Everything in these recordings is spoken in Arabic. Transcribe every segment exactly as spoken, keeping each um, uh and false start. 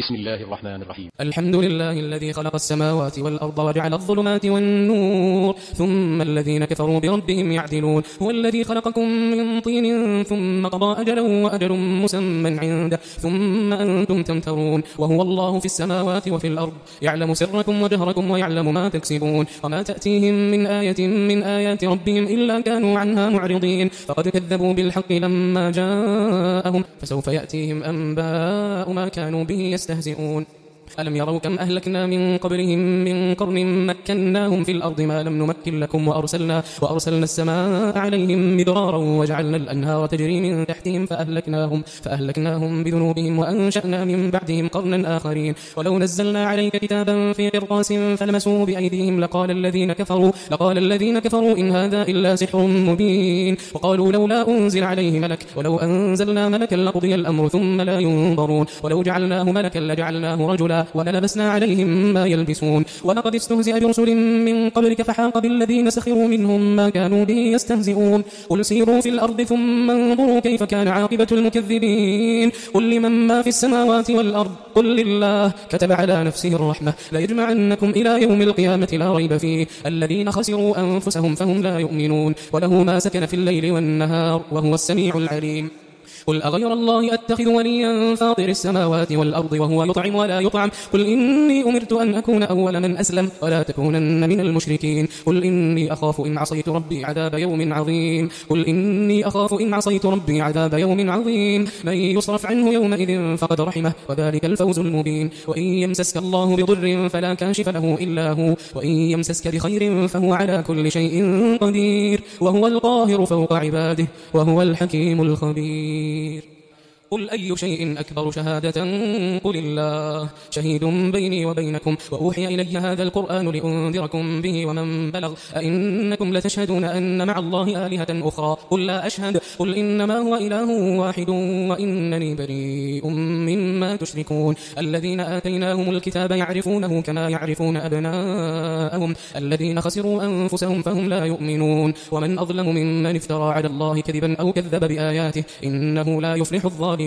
بسم الله الرحمن الرحيم. الحمد لله الذي خلق السماوات والأرض وجعل الظلمات والنور ثم الذين كفروا بربهم يعدلون. هو الذي خلقكم من طين ثم قضى أجلا وأجل مسمى عنده ثم أنتم تمترون. وهو الله في السماوات وفي الأرض يعلم سركم وجهركم ويعلم ما تكسبون. وما تأتيهم من آية من آيات ربهم إلا كانوا عنها معرضين. فقد كذبوا بالحق لما جاءهم فسوف يأتيهم أنباء ما كانوا به يستهزئون. ألم يروا كم أهلكنا من قبلهم من قرن مكناهم في الأرض ما لم نمكن لكم وأرسلنا, وأرسلنا السماء عليهم مدرارا وجعلنا الأنهار تجري من تحتهم فأهلكناهم, فأهلكناهم بذنوبهم وأنشأنا من بعدهم قرنا آخرين. ولو نزلنا عليك كتابا في قرطاس فلمسوه بأيديهم لقال الذين كفروا, لقال الذين كفروا إن هذا إلا سحر مبين. وقالوا لولا أنزل عليه ملك ولو أنزلنا ملكا لقضي الأمر ثم لا ينظرون. ولو جعلناه ملكا لجعلناه رجلا وللبسنا عليهم ما يلبسون. ولقد استهزئ برسل من قبلك فحاق بالذين سخروا منهم ما كانوا به يستهزئون. قل سيروا في الأرض ثم انظروا كيف كان عاقبة المكذبين. قل لمن ما في السماوات والأرض قل لله كتب على نفسه الرحمة ليجمعنكم إلى يوم القيامة لا ريب فيه الذين خسروا أنفسهم فهم لا يؤمنون. وله ما سكن في الليل والنهار وهو السميع العليم. قل أغير الله أتخذ وليا فاطر السماوات والأرض وهو يطعم ولا يطعم. قل إني أمرت أن أكون أول من أسلم ولا تكونن من المشركين. قل إني أخاف إن عصيت ربي عذاب يوم عظيم. قل إني أخاف إن عصيت ربي عذاب يوم عظيم. من يصرف عنه يومئذ فقد رحمه وذلك الفوز المبين. وإن يمسسك الله بضر فلا كاشف له إلا هو وإن يمسسك بخير فهو على كل شيء قدير وهو القاهر فوق عباده وهو الحكيم الخبير. قل أي شيء أكبر شهادة قل الله شهيد بيني وبينكم وأوحي إلي هذا القرآن لأنذركم به ومن بلغ. أئنكم لتشهدون أن مع الله آلهة أخرى قل لا أشهد. قل إنما هو إله واحد وإنني بريء مما تشركون. الذين آتيناهم الكتاب يعرفونه كما يعرفون أبناءهم الذين خسروا أنفسهم فهم لا يؤمنون. ومن أظلم ممن افترى على الله كذبا أو كذب بآياته إنه لا يفلح الظالمون.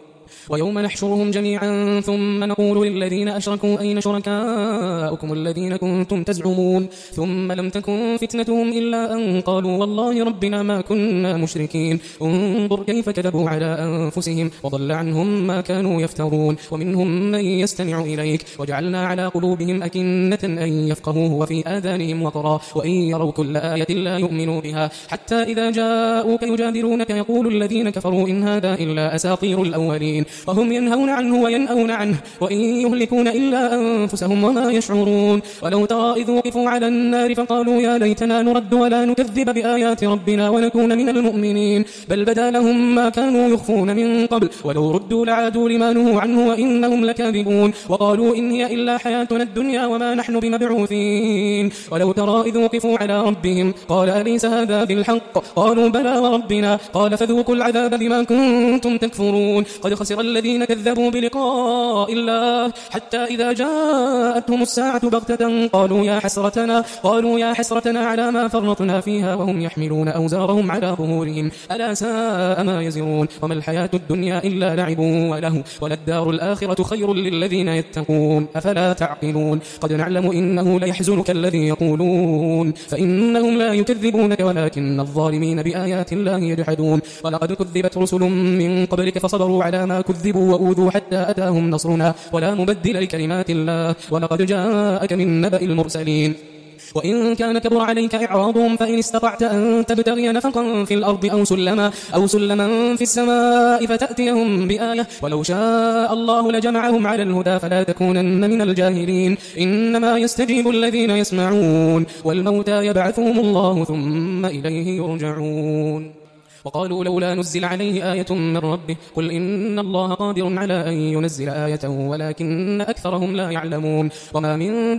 ويوم نحشرهم جميعا ثم نقول للذين أشركوا أين شركاؤكم الذين كنتم تزعمون ثم لم تكن فتنتهم إلا أن قالوا والله ربنا ما كنا مشركين. انظر كيف كذبوا على أنفسهم وضل عنهم ما كانوا يفترون. ومنهم من يستمع إليك وجعلنا على قلوبهم أكنة أن يفقهوه وفي آذانهم وقرا وإن يروا كل آية لا يؤمنوا بها حتى إذا جاءوك يجادلونك يقول الذين كفروا إن هذا إلا أساطير الأولين وهم ينهون عنه وينأون عنه وإن يهلكون إلا أنفسهم وما يشعرون. ولو ترى إذ وقفوا على النار فقالوا يا ليتنا نرد ولا نكذب بآيات ربنا ونكون من المؤمنين بل بدا لهم ما كانوا يخفون من قبل ولو ردوا لعادوا لما نهوا عنه وإنهم لكاذبون. وقالوا إن هي إلا حياتنا الدنيا وما نحن بمبعوثين. ولو ترى إذ وقفوا على ربهم قال أليس هذا بالحق قالوا بلى وربنا قال فذوقوا العذاب بما كنتم تكفرون. قد خسر الذين كذبوا بلقاء الله حتى إذا جاءتهم الساعة بغتة قالوا يا حسرتنا قالوا يا حسرتنا على ما فرطنا فيها وهم يحملون أوزارهم على ظهورهم ألا ساء ما يزرون. وما الحياة الدنيا إلا لعب وله وللدار الآخرة خير للذين يتقون أفلا تعقلون. قد نعلم إنه ليحزنك الذي يقولون فإنهم لا يكذبونك ولكن الظالمين بآيات الله يجحدون. ولقد كذبت رسل من قبلك فصبروا على ما كذبوا وأوذوا حتى أتاهم نصرنا ولا مبدل لكلمات الله ولقد جاءك من نبأ المرسلين. وإن كان كبر عليك إعراضهم فإن استطعت أن تبتغي نفقا في الأرض أو سلما, أو سلما في السماء فتأتيهم بآية ولو شاء الله لجمعهم على الهدى فلا تكونن من الجاهلين. إنما يستجيب الذين يسمعون والموتى يبعثهم الله ثم إليه يرجعون. وقالوا لولا نزل عليه آية من ربه قل إن الله قادر على أن ينزل آية ولكن أكثرهم لا يعلمون. وما من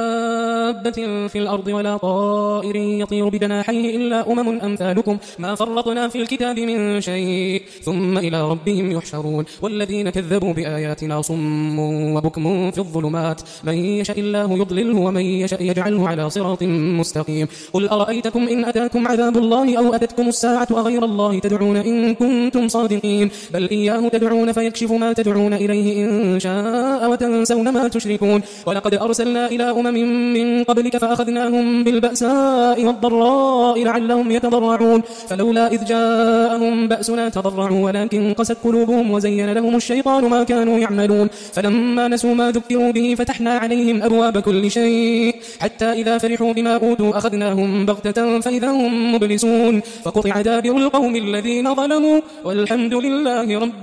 دابة في الأرض ولا طائر يطير بجناحيه إلا أمم أمثالكم ما فرطنا في الكتاب من شيء ثم إلى ربهم يحشرون. والذين كذبوا بآياتنا صم وبكم في الظلمات من يشاء الله يضلله ومن يشاء يجعله على صراط مستقيم. قل أرأيتكم إن أتاكم عذاب الله أو أتتكم الساعة أغير الله تدعون إن كنتم صادقين بل إياه تدعون فيكشف ما تدعون إليه إن شاء وتنسون ما تشركون ولقد أرسلنا إلى أمم من قبلك فأخذناهم بالبأساء والضراء لعلهم يتضرعون فلولا إذ جاءهم بأسنا تضرعوا ولكن قست قلوبهم وزين لهم الشيطان ما كانوا يعملون فلما نسوا ما ذكروا به فتحنا عليهم أبواب كل شيء حتى إذا فرحوا بما أوتوا أخذناهم بغتة فإذا هم مبلسون فقطع دابر القوم الذين ظلموا والحمد لله رب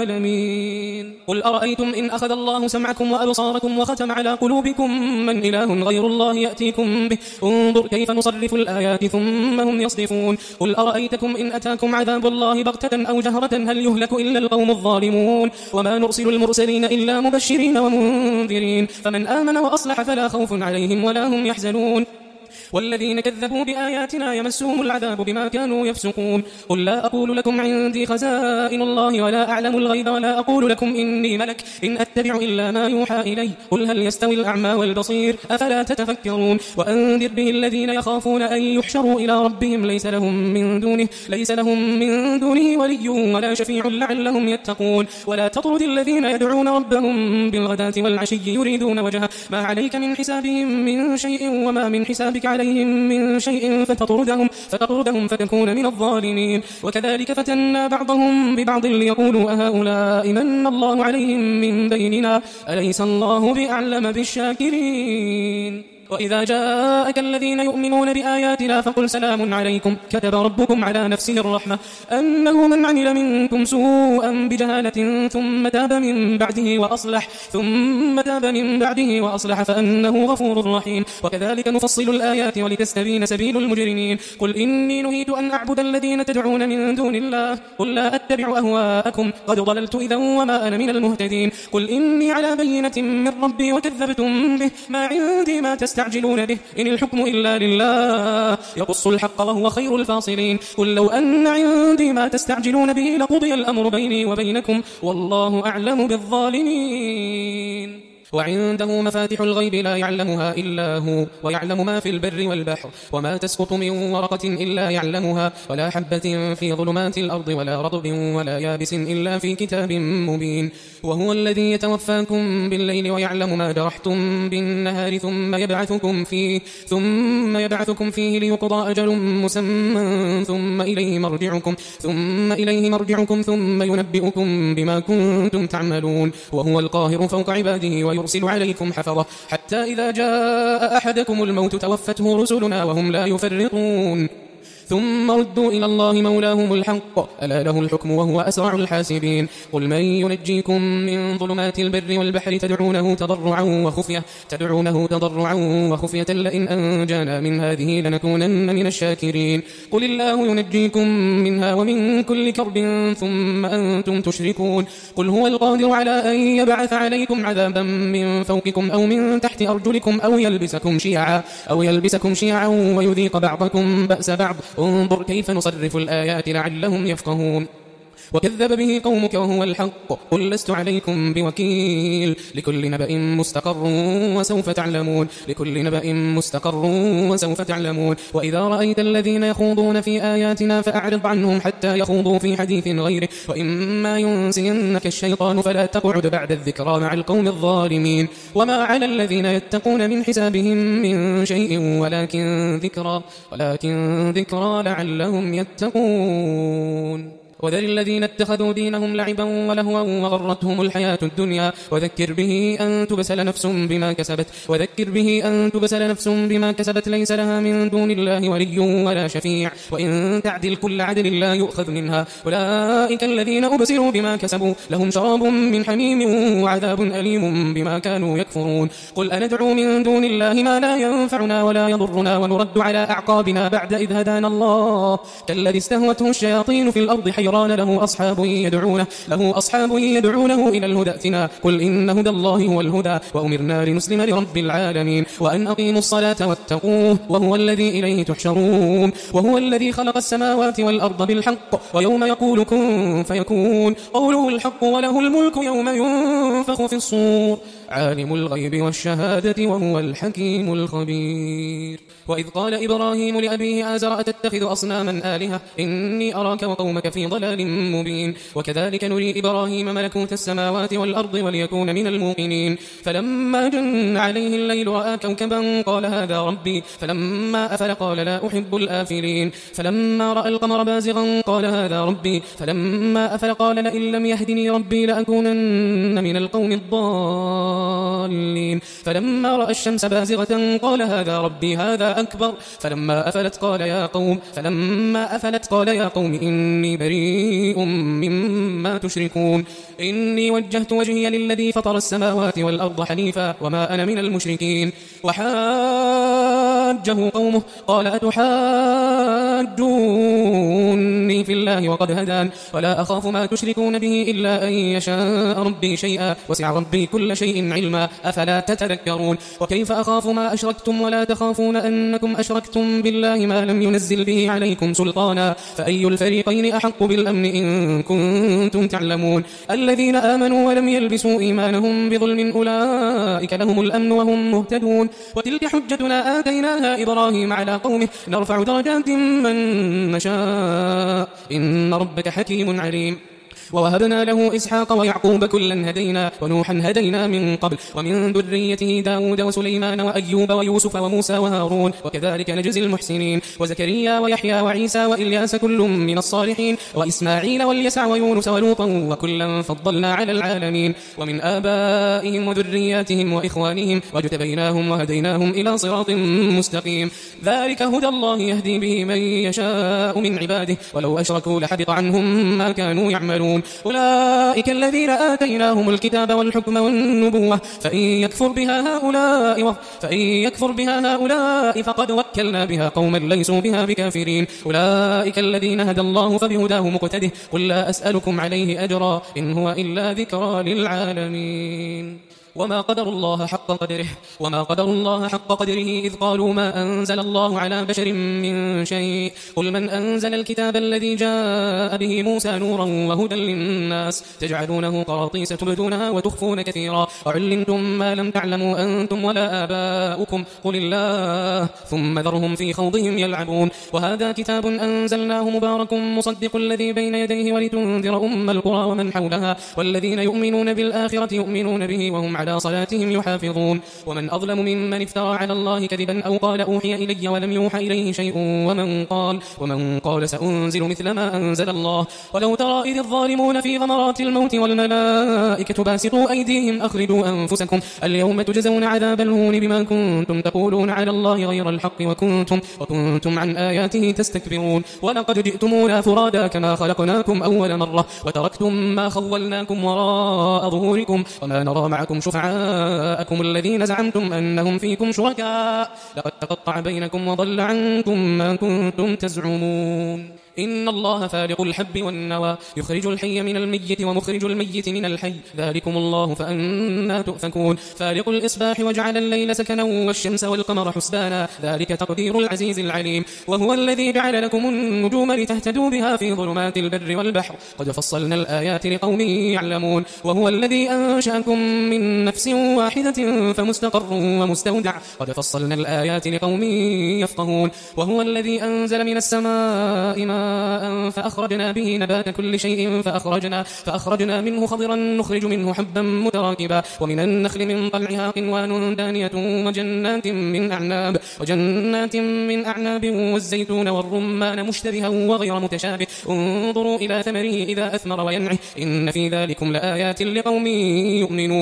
العالمين قل أرأيتم إن أخذ الله سمعكم وأبصاركم وختم على قلوبكم من إله غير الله يأتيكم به انظر كيف نصرف الآيات ثم هم يصدفون قل أرأيتكم إن أتاكم عذاب الله بغتة أو جهرة هل يهلك إلا القوم الظالمون وما نرسل المرسلين إلا مبشرين ومنذرين فمن آمن وأصلح فلا خوف عليهم ولا هم يحزنون والذين كذبوا بآياتنا يمسهم العذاب بما كانوا يفسقون قل لا أقول لكم عندي خزائن الله ولا أعلم الغيب ولا أقول لكم إني ملك إن أتبع إلا ما يوحى إلي قل هل يستوي الأعمى والبصير أفلا تتفكرون وأنذر به الذين يخافون أن يحشروا إلى ربهم ليس لهم من دونه ليس لهم من دونه ولي ولا شفيع لعلهم يتقون ولا تطرد الذين يدعون ربهم بالغداة والعشي يريدون وجهه ما عليك من حسابهم من شيء وما من حسابك عليهم من شيء فتطردهم, فتطردهم فتكون من الظالمين وكذلك فتنا بعضهم ببعض ليقولوا أهؤلاء من الله عليهم من بيننا أليس الله بأعلم بالشاكرين وإذا جاءك الذين يؤمنون بآياتنا فقل سلام عليكم كتب ربكم على نفسه الرحمة أنه من عمل منكم سوءا بجهالة ثم تاب من بعده وأصلح ثم تاب من بعده وأصلح فأنه غفور رحيم وكذلك نفصل الآيات ولتستبين سبيل المجرمين قل إني نهيت أن أعبد الذين تدعون من دون الله قل لا أتبع أهواءكم قد ضللت إذا وما أنا من المهتدين قل إني على بينة من ربي وكذبتم به ما عندي ما تستعجلون تعجلون به إن الحكم إلا لله يقص الحق وهو خير الفاصلين قل لو أن عندي ما تستعجلون به لقضي الأمر بيني وبينكم والله أعلم بالظالمين وعنده مفاتح الغيب لا يعلمها إلا هو ويعلم ما في البر والبحر وما تسقط من ورقة إلا يعلمها ولا حبة في ظلمات الأرض ولا رطب ولا يابس إلا في كتاب مبين وهو الذي يتوفاكم بالليل ويعلم ما جرحتم بالنهار ثم يبعثكم فيه ثم يبعثكم فيه ليقضى أجل مسمى ثم إليه مرجعكم ثم إليه مرجعكم ثم ينبئكم بما كنتم تعملون وهو القاهر فوق عباده ويرسل عليكم حفظة حتى إذا جاء أحدكم الموت توفته رسلنا وهم لا يفرطون ثم ردوا إلى الله مولاهم الحق ألا له الحكم وهو أسرع الحاسبين قل من ينجيكم من ظلمات البر والبحر تدعونه تضرعا وخفية تدعونه تضرعا وخفية لئن أنجانا من هذه لنكونن من الشاكرين قل الله ينجيكم منها ومن كل كرب ثم أنتم تشركون قل هو القادر على أن يبعث عليكم عذابا من فوقكم أو من تحت أرجلكم أو يلبسكم شيعا أو يلبسكم شيعا ويذيق بعضكم بأس بعض انظر كيف نصرف الآيات لعلهم يفقهون وكذب به قومك وهو الحق قل لست عليكم بوكيل لكل نبأ مستقر وسوف تعلمون لكل نبأ مستقر وسوف تعلمون وإذا رأيت الذين يخوضون في آياتنا فأعرض عنهم حتى يخوضوا في حديث غيره وإما ينسينك الشيطان فلا تقعد بعد الذكرى مع القوم الظالمين وما على الذين يتقون من حسابهم من شيء ولكن ذكرى ولكن ذكرى لعلهم يتقون وذر الذين اتخذوا دينهم لعبا ولهوا وغرتهم الحياة الدنيا وذكر به أن تبسل نفس بما كسبت وذكر به أن تبسل نفس بما كسبت ليس لها من دون الله ولي ولا شفيع وإن تعدل كل عدل لا يؤخذ منها أولئك الذين أبسلوا بما كسبوا لهم شراب من حميم وعذاب أليم بما كانوا يكفرون قل أندعو من دون الله ما لا ينفعنا ولا يضرنا ونرد على أعقابنا بعد إذ هدانا الله كالذي استهوته الشياطين في الأرض حيران حيران له أصحاب يدعونه له أصحاب يدعونه إلى الهدى ائتنا قل إن هدى الله هو الهدى وأمرنا لنسلم لرب العالمين وأن أقيموا الصلاة واتقوه وهو الذي إليه تحشرون وهو الذي خلق السماوات والأرض بالحق ويوم يقول كن فيكون قوله الحق وله الملك يوم ينفخ في الصور عالم الغيب والشهادة وهو الحكيم الخبير. وإذ قال إبراهيم لأبيه آزر أتتخذ أصناما آلهة إني أراك وقومك في ضلال مبين وكذلك نري إبراهيم ملكوت السماوات والأرض وليكون من الموقنين فلما جن عليه الليل رأى كوكبا قال هذا ربي فلما أفل قال لا أحب الآفلين فلما رأى القمر بازغا قال هذا ربي فلما أفل قال لئن لم يهدني ربي لأكونن من القوم الضالين فلما رأى الشمس بازغة قال هذا ربي هذا أكبر فلما أفلت قال يا قوم فلما أفلت قال يا قوم إني بريء مما تشركون إني وجهت وجهي للذي فطر السماوات والأرض حنيفا وما أنا من المشركين وحاجه قومه قال أتحاجوني في الله وقد هدان ولا أخاف ما تشركون به إلا أن يشاء ربي شيئا وسع ربي كل شيء علما أفلا تتذكرون وكيف أخاف ما أشركتم ولا تخافون أنكم أشركتم بالله ما لم ينزل به عليكم سلطانا فأي الفريقين أحق بالأمن إن كنتم تعلمون الذين آمنوا ولم يلبسوا إيمانهم بظلم أولئك لهم الأمن وهم مهتدون وتلك حجتنا آتيناها إبراهيم على قومه نرفع درجات من نشاء إن ربك حكيم عليم ووهبنا له إسحاق ويعقوب كلا هدينا ونوحا هدينا من قبل ومن ذريته داود وسليمان وأيوب ويوسف وموسى وهارون وكذلك نجزي المحسنين وزكريا ويحيى وعيسى وإلياس كل من الصالحين وإسماعيل واليسع ويونس ولوطا وكلا فضلنا على العالمين ومن آبائهم وذرياتهم وإخوانهم واجتبيناهم وهديناهم إلى صراط مستقيم ذلك هدى الله يهدي به من يشاء من عباده ولو أشركوا لحبط عنهم ما كانوا يعملون أولئك الذين آتيناهم الكتاب والحكم والنبوة فإن يكفر بها هؤلاء فإن يكفر بها هؤلاء فقد وكلنا بها قوما ليسوا بها بكافرين أولئك الذين هدى الله فبهداه مقتده قل لا أسألكم عليه أجرا إن هو إلا ذكرى للعالمين وما قدر الله حق قدره وما قدر الله حق قدره إذ قالوا ما أنزل الله على بشر من شيء قل من أنزل الكتاب الذي جاء به موسى نورا وهدى للناس تجعلونه قراطيس تبدونها وتخفون كثيرا وعلمتم ما لم تعلموا أنتم ولا آباؤكم قل الله ثم ذرهم في خوضهم يلعبون وهذا كتاب أنزلناه مبارك مصدق الذي بين يديه ولتنذر أم القرى ومن حولها والذين يؤمنون بالآخرة يؤمنون به وهم على صلاتهم يحافظون ومن أظلم ممن افترى على الله كذبا أو قال أوحي إلي ولم يوحى إليه شيء ومن قال ومن قال سأنزل مثل ما أنزل الله ولو ترى إذ الظالمون في غمرات الموت والملائكة باسطوا أيديهم أخرجوا أنفسكم اليوم تجزون عذاب الهون بما كنتم تقولون على الله غير الحق وكنتم وكنتم عن آياته تستكبرون ولقد جئتمونا فرادا كما خلقناكم أول مرة وتركتم ما خولناكم وراء ظهوركم وما نرى معكم شفعاءكم الذين زعمتم أنهم فيكم شركاء لقد تقطع بينكم وضل عنكم ما كنتم تزعمون إن الله فالق الحب والنوى يخرج الحي من الميت ومخرج الميت من الحي ذلكم الله فأنا تؤفكون فالق الإصباح وجعل الليل سكنا والشمس والقمر حسبانا ذلك تقدير العزيز العليم وهو الذي جعل لكم النجوم لتهتدوا بها في ظلمات البر والبحر قد فصلنا الآيات لقوم يعلمون وهو الذي أنشأكم من نفس واحدة فمستقر ومستودع قد فصلنا الآيات لقوم يفقهون وهو الذي أنزل من السماء ماء فأخرجنا به نبات كل شيء فأخرجنا, فأخرجنا منه خضرا نخرج منه حبا متراكبا ومن النخل من طلعها قنوان دانية وجنات من أعناب وجنات من أعناب والزيتون والرمان مشتبها وغير متشابه انظروا إلى ثمره إذا أثمر وينعه إن في ذلكم لآيات لقوم يؤمنون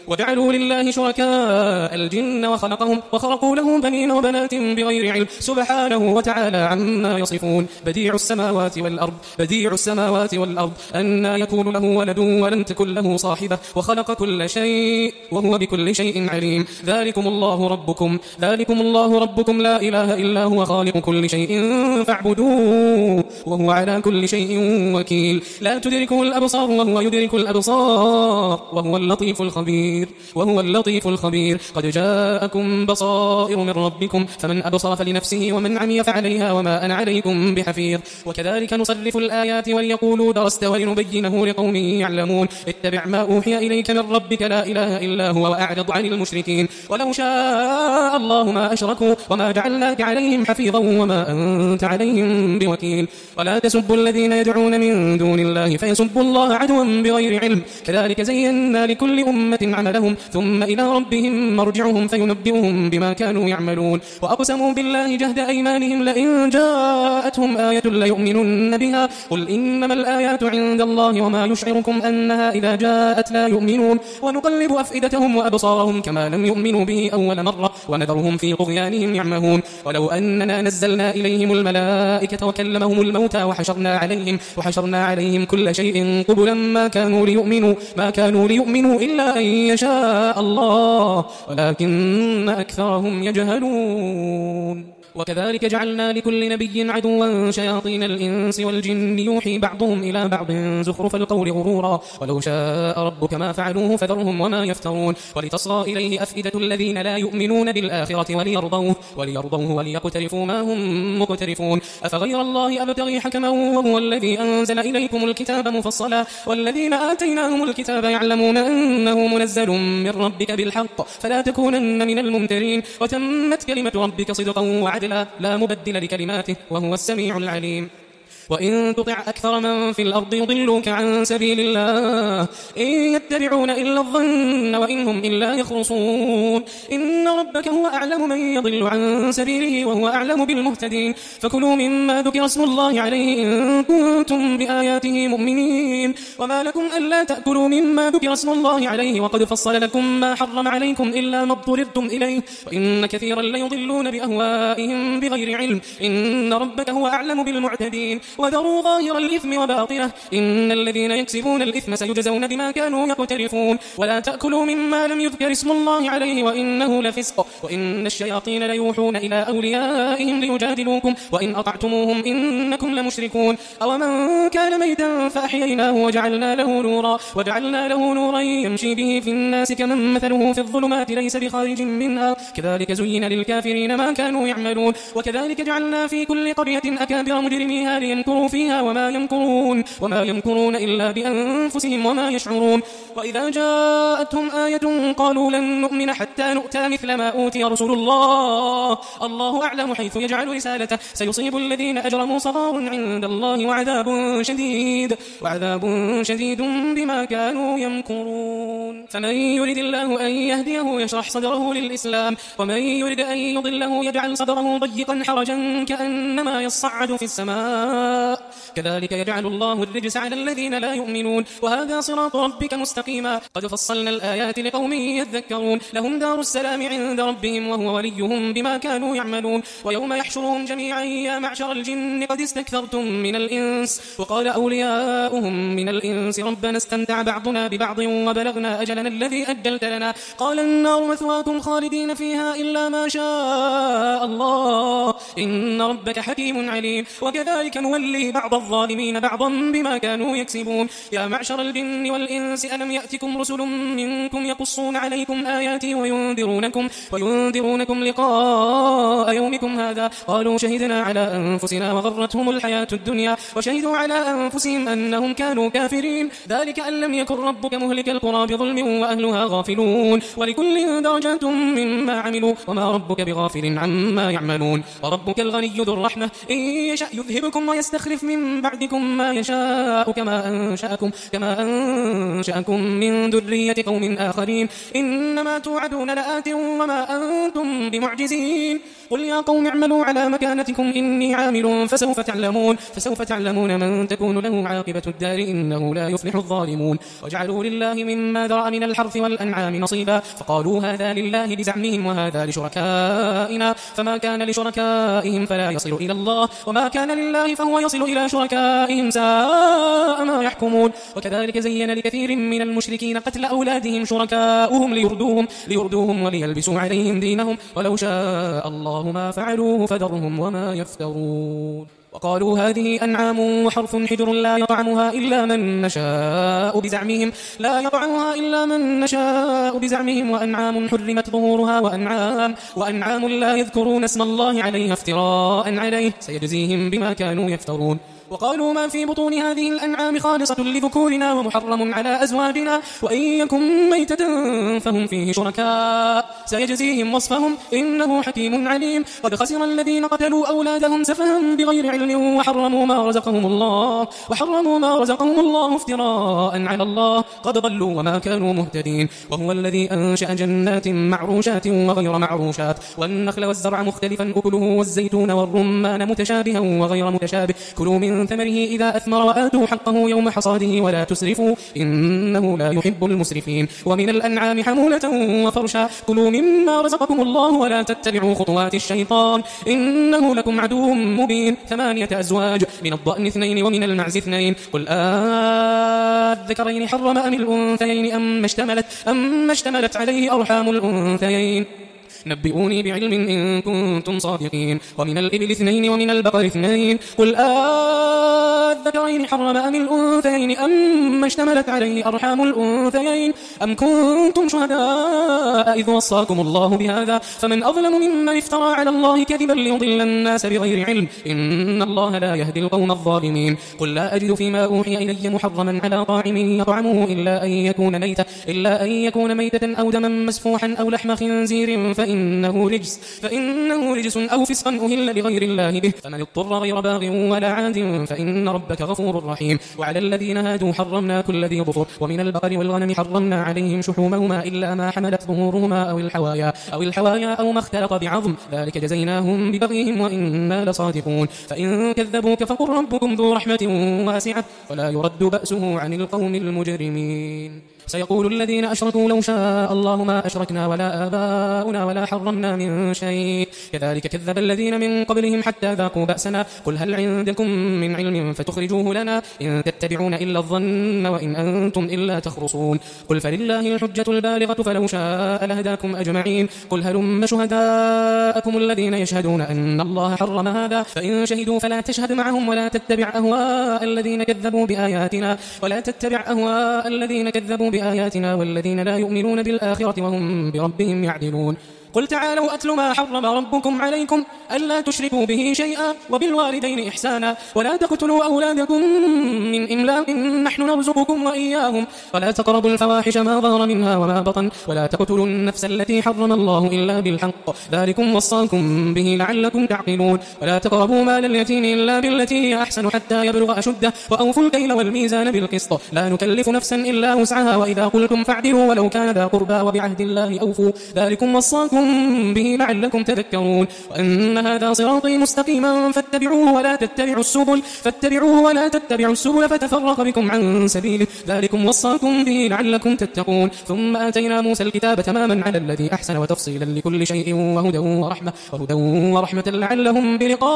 وجعلوا لله شركاء الجن وخلقهم وخرقوا له بنين وبنات بغير علم سبحانه وتعالى عما يصفون بديع السماوات والأرض بديع السماوات والأرض أنى يكون له ولد ولم تكن له صاحبة وخلق كل شيء وهو بكل شيء عليم ذلكم الله ربكم ذلكم الله ربكم لا إله إلا هو خالق كل شيء فاعبدوه وهو على كل شيء وكيل لا تدركه الأبصار وهو يدرك الأبصار وهو اللطيف الخبير وهو اللطيف الخبير قد جاءكم بصائر من ربكم فمن أبصر فلنفسه ومن عمي فعليها وما أنا عليكم بحفيظ وكذلك نصرف الآيات وليقولوا درست ولنبينه لقوم يعلمون اتبع ما أوحي إليك من ربك لا إله إلا هو وأعرض عن المشركين ولو شاء الله ما أشركوا وما جعلناك عليهم حفيظا وما أنت عليهم بوكيل ولا تسبوا الذين يدعون من دون الله فيسبوا الله عدوا بغير علم كذلك زينا لكل أمة عملهم ثم إلى ربهم مرجعهم فينبئهم بما كانوا يعملون وأقسموا بالله جهد أيمانهم لئن جاءتهم آية ليؤمنن بها قل إنما الآيات عند الله وما يشعركم أنها إذا جاءت لا يؤمنون ونقلب أفئدتهم وأبصارهم كما لم يؤمنوا به أول مرة ونذرهم في طغيانهم يعمهون ولو أننا نزلنا إليهم الملائكة وكلمهم الموتى وحشرنا عليهم وحشرنا عليهم كل شيء قبلا ما كانوا ليؤمنوا ما كانوا ليؤمنوا إلا أن يشاء الله ولكن أكثرهم يجهلون وكذلك جعلنا لكل نبي عدوا شياطين الإنس والجن يوحي بعضهم إلى بعض زخرف القول غرورا ولو شاء ربك ما فعلوه فذرهم وما يفترون ولتصغى إليه أفئدة الذين لا يؤمنون بالآخرة وليرضوه, وليرضوه وليقترفوا ما هم مقترفون أفغير الله أبتغي حكما وهو الذي أنزل إليكم الكتاب مفصلا والذين آتيناهم الكتاب يعلمون أنه منزل من ربك بالحق فلا تكونن من الممترين وتمت كلمة ربك صدقا وعدلا لا مبدل لكلماته وهو السميع العليم وإن تطع أكثر من في الأرض يضلوك عن سبيل الله إن يتبعون إلا الظن وإن هم إلا يخرصون إن ربك هو أعلم من يضل عن سبيله وهو أعلم بالمهتدين فكلوا مما ذكر اسم الله عليه إن كنتم بآياته مؤمنين وما لكم ألا تأكلوا مما ذكر اسم الله عليه وقد فصل لكم ما حرم عليكم إلا ما اضطررتم إليه وإن كثيرا ليضلون بأهوائهم بغير علم إن ربك هو أعلم بالمعتدين وذروا ظاهر الإثم وباطنه إن الذين يكسبون الإثم سيجزون بما كانوا يقترفون ولا تأكلوا مما لم يذكر اسم الله عليه وإنه لفسق وإن الشياطين ليوحون إلى أوليائهم ليجادلوكم وإن أطعتموهم إنكم لمشركون أو من كان ميتا فأحييناه وجعلنا له نورا وجعلنا له نورا يمشي به في الناس كمن مثله في الظلمات ليس بخارج منها كذلك زين للكافرين ما كانوا يعملون وكذلك جعلنا في كل قرية أكابر مجرميها لينكروا فيها وما يمكرون وما يمكرون إلا بأنفسهم وما يشعرون وإذا جاءتهم آية قالوا لن نؤمن حتى نؤتى مثل ما أوتي رسول الله الله أعلم حيث يجعل رسالته سيصيب الذين أجرموا صغار عند الله وعذاب شديد وعذاب شديد بما كانوا يمكرون فمن يريد الله أن يهديه يشرح صدره للإسلام ومن يريد أن يضله يجعل صدره ضيقا حرجا كأنما يصعد في السماء كذلك يجعل الله الرجس على الذين لا يؤمنون وهذا صراط ربك مستقيما قد فصلنا الآيات لقوم يذكرون لهم دار السلام عند ربهم وهو وليهم بما كانوا يعملون ويوم يحشرهم جميعا يا معشر الجن قد استكثرتم من الإنس وقال أولياؤهم من الإنس ربنا استمتع بعضنا ببعض وبلغنا أجلنا الذي أجلت لنا قال النار مثواكم خالدين فيها إلا ما شاء الله إن ربك حكيم عليم وكذلك نولي بعض الظالمين بعضا بما كانوا يكسبون يا معشر الجن والإنس ألم يأتكم رسل منكم يقصون عليكم آياتي وينذرونكم, وينذرونكم لقاء يومكم هذا قالوا شهدنا على أنفسنا وغرتهم الحياة الدنيا وشهدوا على أنفسهم أنهم كانوا كافرين ذلك أن لم يكن ربك مهلك القرى بظلم وأهلها غافلون ولكل درجات مما عملوا وما ربك بغافل عما يعملون وربك الغني ذو الرحمة إن يشأ يذهبكم ويستخلف من بعدكم ما يشاء كما أنشأكم, كما أنشأكم من ذرية قوم آخرين إنما توعدون لآت وما أنتم بمعجزين قل يا قوم اعملوا على مكانتكم إني عامل فسوف تعلمون فسوف تعلمون من تكون له عاقبة الدار إنه لا يفلح الظالمون وجعلوا لله مما ذرأ من الحرث والأنعام نصيبا فقالوا هذا لله بزعمهم وهذا لشركائنا فما كان لشركائهم فلا يصل إلى الله وما كان لله فهو يصل إلى شركائهم ساء ما يحكمون وكذلك زين لكثير من المشركين قتل أولادهم شركاؤهم ليردوهم, ليردوهم وليلبسوا عليهم دينهم ولو شاء الله ما فعلوه فذرهم وما يفترون وقالوا هذه أنعام وحرث حجر لا يطعمها إلا من نشاء بزعمهم لا يطعمها إلا من نشاء بزعمهم وأنعام حرمت ظهورها وأنعام وأنعام لا يذكرون اسم الله عليها افتراء عليه سيجزيهم بما كانوا يفترون وقالوا ما في بطون هذه الأنعام خالصة لذكورنا ومحرم على أزواجنا وإن يكن ميتة فهم فيه شركاء سيجزيهم وصفهم إنه حكيم عليم قد خسر الذين قتلوا أولادهم سفها بغير علم وحرموا ما رزقهم الله وحرموا ما رزقهم الله افتراء على الله قد ضلوا وما كانوا مهتدين وهو الذي أنشأ جنات معروشات وغير معروشات والنخل والزرع مختلفا أكله والزيتون والرمان متشابها وغير متشابه كلوا من ثمره إذا أثمر وآتوا حقه يوم حصاده ولا تسرفوا إنه لا يحب المسرفين ومن الأنعام حمولة وفرشا كلوا مما رزقكم الله ولا تتبعوا خطوات الشيطان إنه لكم عدو مبين ثمانية أزواج من الضأن اثنين ومن المعز اثنين قل آذكرين حرم أم الأنثيين أم اشتملت, أم اشتملت عليه أرحام الأنثيين نبئوني بعلم إن كنتم صادقين ومن الإبل اثنين ومن البقر اثنين قل آذكرين حرم أم الأنثيين أم اشتملت عليه أرحام الأنثيين أم كنتم شهداء إذ وصاكم الله بهذا فمن أظلم ممن افترى على الله كذبا ليضل الناس بغير علم إن الله لا يهدي القوم الظالمين قل لا أجد فيما أوحي إلي محرما على طاعم يطعمه إلا أن يكون ميتة إلا أن يكون ميتة أو دما مسفوحا أو لحم خنزير فإنه رجس فإنه رجس أو فسقا أهل لغير الله به فمن اضطر غير باغ ولا عاد فإن ربك غفور رحيم وعلى الذين هادوا حرمنا كل ذي ظفر ومن البقر والغنم حرمنا عليهم شحومهما إلا ما حملت ظهورهما أو الحوايا أو الحوايا أو ما اختلط بعظم ذلك جزيناهم ببغيهم وإنا لصادقون فإن كذبوك فقل ربكم ذو رحمة واسعة ولا يرد بأسه عن القوم المجرمين سيقول الذين أشركوا لو شاء الله ما أشركنا ولا آباؤنا ولا حرمنا من شيء كذلك كذب الذين من قبلهم حتى ذاقوا بأسنا قل هل عندكم من علم فتخرجوه لنا إن تتبعون إلا الظن وإن أنتم إلا تخرصون قل فلله الحجة البالغة فلو شاء لهداكم أجمعين قل هلم شهداءكم الذين يشهدون أن الله حرم هذا فإن شهدوا فلا تشهد معهم ولا تتبع أهواء الذين كذبوا بآياتنا ولا تتبع أهواء الذين كذبوا بآياتنا والذين لا يؤمنون بالآخرة وهم بربهم يعدلون قل تعالوا أتل ما حرم ربكم عليكم ألا تشركوا به شيئا وبالوالدين إحسانا ولا تقتلوا أولادكم من إملاق نحن نرزقكم وإياهم ولا تقربوا الفواحش ما ظهر منها وما بطن ولا تقتلوا النفس التي حرم الله إلا بالحق ذلكم وصاكم به لعلكم تعقلون ولا تقربوا مال اليتيم إلا بالتي هي أحسن حتى يبلغ أشده وأوفوا الكيل والميزان بالقسط لا نكلف نفسا إلا وسعها وإذا قلتم فاعدلوا ولو كان ذا قربى وبعهد الله أوفوا ذلكم وصاكم به لعلكم تذكرون وأن هذا صراطي مستقيما فاتبعوه ولا تتبعوا السبل فاتبعوه ولا تتبعوا السبل فتفرق بكم عن سبيله ذلكم وصاكم به لعلكم تتقون ثم آتينا موسى الكتاب تماما على الذي أحسن وتفصيلا لكل شيء وهدى ورحمة وهدى ورحمة لعلهم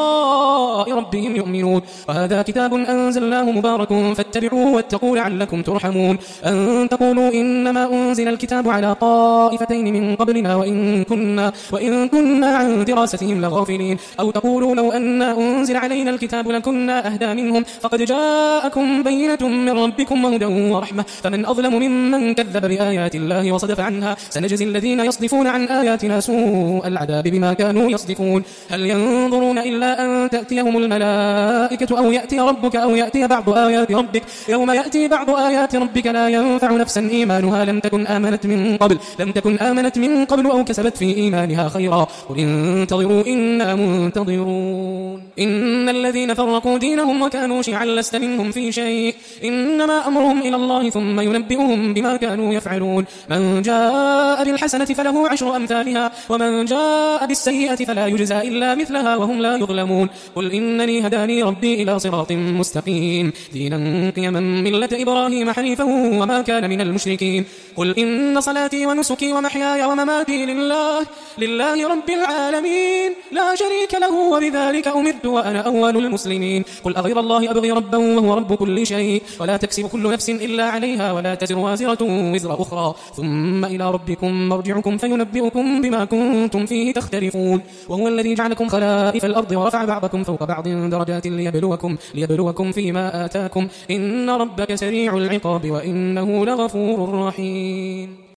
بلقاء ربهم يؤمنون وهذا كتاب أنزلناه مبارك فاتبعوه واتقوا لعلكم ترحمون أن تقولوا إنما أنزل الكتاب على طائفتين من قبلنا وإن كنا وإن كنا عن دراستهم لغافلين أو تقولوا لو أن أنزل علينا الكتاب لكنا أهدى منهم فقد جاءكم بينة من ربكم وهدى ورحمة فمن أظلم ممن كذب بآيات الله وصدف عنها سنجزي الذين يصدفون عن آياتنا سوء العذاب بما كانوا يصدفون هل ينظرون إلا أن تأتيهم الملائكة أو يأتي ربك أو يأتي بعض آيات ربك يوم يأتي بعض آيات ربك لا ينفع نفسا إيمانها لم تكن آمنت من قبل لم تكن آمنت من قبل أو كسبت في في إيمانها خيرا قل انتظروا إنا منتظرون إن الذين فرقوا دينهم وكانوا شيعا لست منهم في شيء إنما أمرهم إلى الله ثم ينبئهم بما كانوا يفعلون من جاء بالحسنة فله عشر أمثالها ومن جاء بالسيئة فلا يجزى إلا مثلها وهم لا يظلمون قل إنني هداني ربي إلى صراط مستقيم دينا قيما ملة إبراهيم حنيفا وما كان من المشركين قل إن صلاتي ونسكي ومحياي ومماتي لله لله رب العالمين لا شريك له وبذلك أمرت وأنا أول المسلمين قل أغير الله أبغي ربا وهو رب كل شيء ولا تكسب كل نفس إلا عليها ولا تزر وازرة وزر أخرى ثم إلى ربكم مرجعكم فينبئكم بما كنتم فيه تختلفون وهو الذي جعلكم خلائف الأرض ورفع بعضكم فوق بعض درجات ليبلوكم, ليبلوكم فيما آتاكم إن ربك سريع العقاب وإنه لغفور رحيم